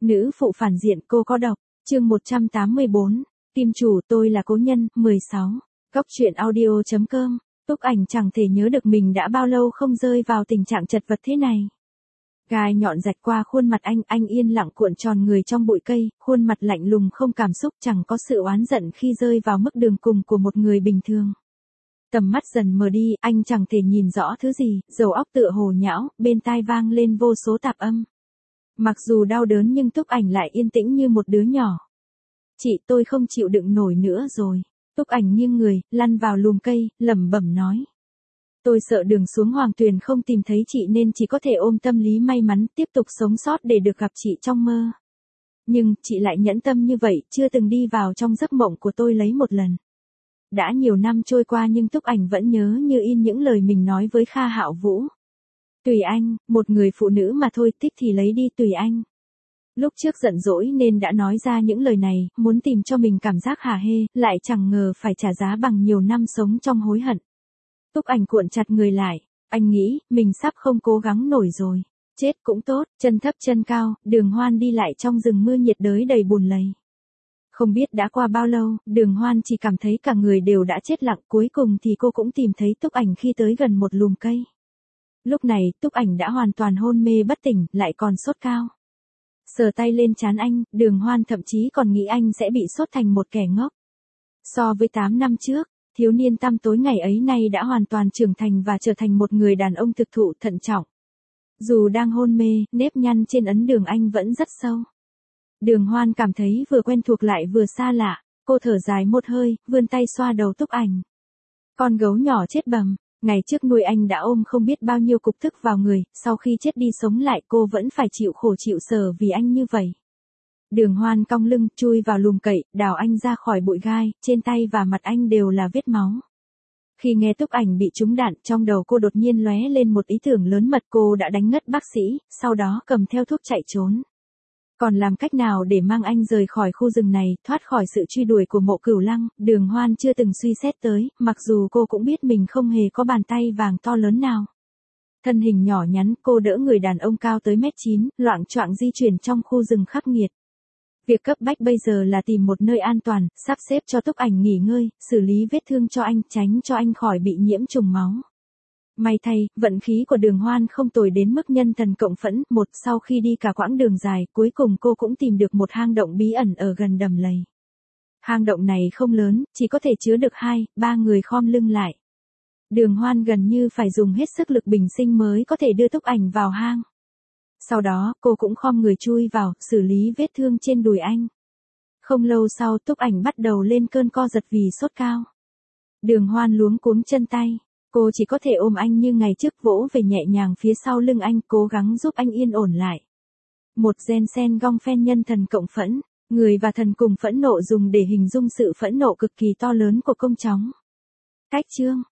Nữ phụ phản diện cô có độc. Chương 184. Tim chủ tôi là cố nhân. 16. Góc truyện audio.com. Túc Ảnh chẳng thể nhớ được mình đã bao lâu không rơi vào tình trạng chật vật thế này. Gai nhọn rạch qua khuôn mặt anh yên lặng cuộn tròn người trong bụi cây, khuôn mặt lạnh lùng không cảm xúc, chẳng có sự oán giận khi rơi vào mức đường cùng của một người bình thường. Tầm mắt dần mờ đi, anh chẳng thể nhìn rõ thứ gì, đầu óc tựa hồ nhão, bên tai vang lên vô số tạp âm. Mặc dù đau đớn nhưng Túc Ảnh lại yên tĩnh như một đứa nhỏ. Chị, tôi không chịu đựng nổi nữa rồi. Túc Ảnh nghiêng người, lăn vào lùm cây, lẩm bẩm nói. Tôi sợ đường xuống Hoàng Tuyền không tìm thấy chị nên chỉ có thể ôm tâm lý may mắn tiếp tục sống sót để được gặp chị trong mơ. Nhưng, chị lại nhẫn tâm như vậy, chưa từng đi vào trong giấc mộng của tôi lấy một lần. Đã nhiều năm trôi qua nhưng Túc Ảnh vẫn nhớ như in những lời mình nói với Kha Hạo Vũ. Tùy anh, một người phụ nữ mà thôi, thích thì lấy đi tùy anh. Lúc trước giận dỗi nên đã nói ra những lời này, muốn tìm cho mình cảm giác hả hê, lại chẳng ngờ phải trả giá bằng nhiều năm sống trong hối hận. Túc Ảnh cuộn chặt người lại, anh nghĩ, mình sắp không cố gắng nổi rồi. Chết cũng tốt, chân thấp chân cao, Đường Hoan đi lại trong rừng mưa nhiệt đới đầy bùn lầy. Không biết đã qua bao lâu, Đường Hoan chỉ cảm thấy cả người đều đã chết lặng, cuối cùng thì cô cũng tìm thấy Túc Ảnh khi tới gần một lùm cây. Lúc này, Túc Ảnh đã hoàn toàn hôn mê bất tỉnh, lại còn sốt cao. Sờ tay lên trán anh, Đường Hoan thậm chí còn nghĩ anh sẽ bị sốt thành một kẻ ngốc. So với 8 năm trước, thiếu niên tăm tối ngày ấy nay đã hoàn toàn trưởng thành và trở thành một người đàn ông thực thụ thận trọng. Dù đang hôn mê, nếp nhăn trên ấn đường anh vẫn rất sâu. Đường Hoan cảm thấy vừa quen thuộc lại vừa xa lạ, cô thở dài một hơi, vươn tay xoa đầu Túc Ảnh. Con gấu nhỏ chết bầm, ngày trước nuôi anh đã ôm không biết bao nhiêu cục tức vào người, sau khi chết đi sống lại cô vẫn phải chịu khổ chịu sở vì anh như vậy. Đường Hoan cong lưng, chui vào lùm cậy, đào anh ra khỏi bụi gai, trên tay và mặt anh đều là vết máu. Khi nghe Túc Ảnh bị trúng đạn, trong đầu cô đột nhiên lóe lên một ý tưởng lớn mật, cô đã đánh ngất bác sĩ, sau đó cầm theo thuốc chạy trốn. Còn làm cách nào để mang anh rời khỏi khu rừng này, thoát khỏi sự truy đuổi của Mộ Cửu Lăng, Đường Hoan chưa từng suy xét tới, mặc dù cô cũng biết mình không hề có bàn tay vàng to lớn nào. Thân hình nhỏ nhắn, cô đỡ người đàn ông cao tới 1m9, loạng choạng di chuyển trong khu rừng khắc nghiệt. Việc cấp bách bây giờ là tìm một nơi an toàn, sắp xếp cho Túc Ảnh nghỉ ngơi, xử lý vết thương cho anh, tránh cho anh khỏi bị nhiễm trùng máu. May thay, vận khí của Đường Hoan không tồi đến mức nhân thần cộng phẫn. Sau khi đi cả quãng đường dài, cuối cùng cô cũng tìm được một hang động bí ẩn ở gần đầm lầy. Hang động này không lớn, chỉ có thể chứa được 2-3 người khom lưng lại. Đường Hoan gần như phải dùng hết sức lực bình sinh mới có thể đưa Túc Ảnh vào hang. Sau đó, cô cũng khom người chui vào, xử lý vết thương trên đùi anh. Không lâu sau, Túc Ảnh bắt đầu lên cơn co giật vì sốt cao. Đường Hoan luống cuống chân tay. Cô chỉ có thể ôm anh như ngày trước, vỗ về nhẹ nhàng phía sau lưng anh, cố gắng giúp anh yên ổn lại. Một gen sen gong phen nhân thần cộng phẫn, người và thần cùng phẫn nộ dùng để hình dung sự phẫn nộ cực kỳ to lớn của công chóng. Cách chương.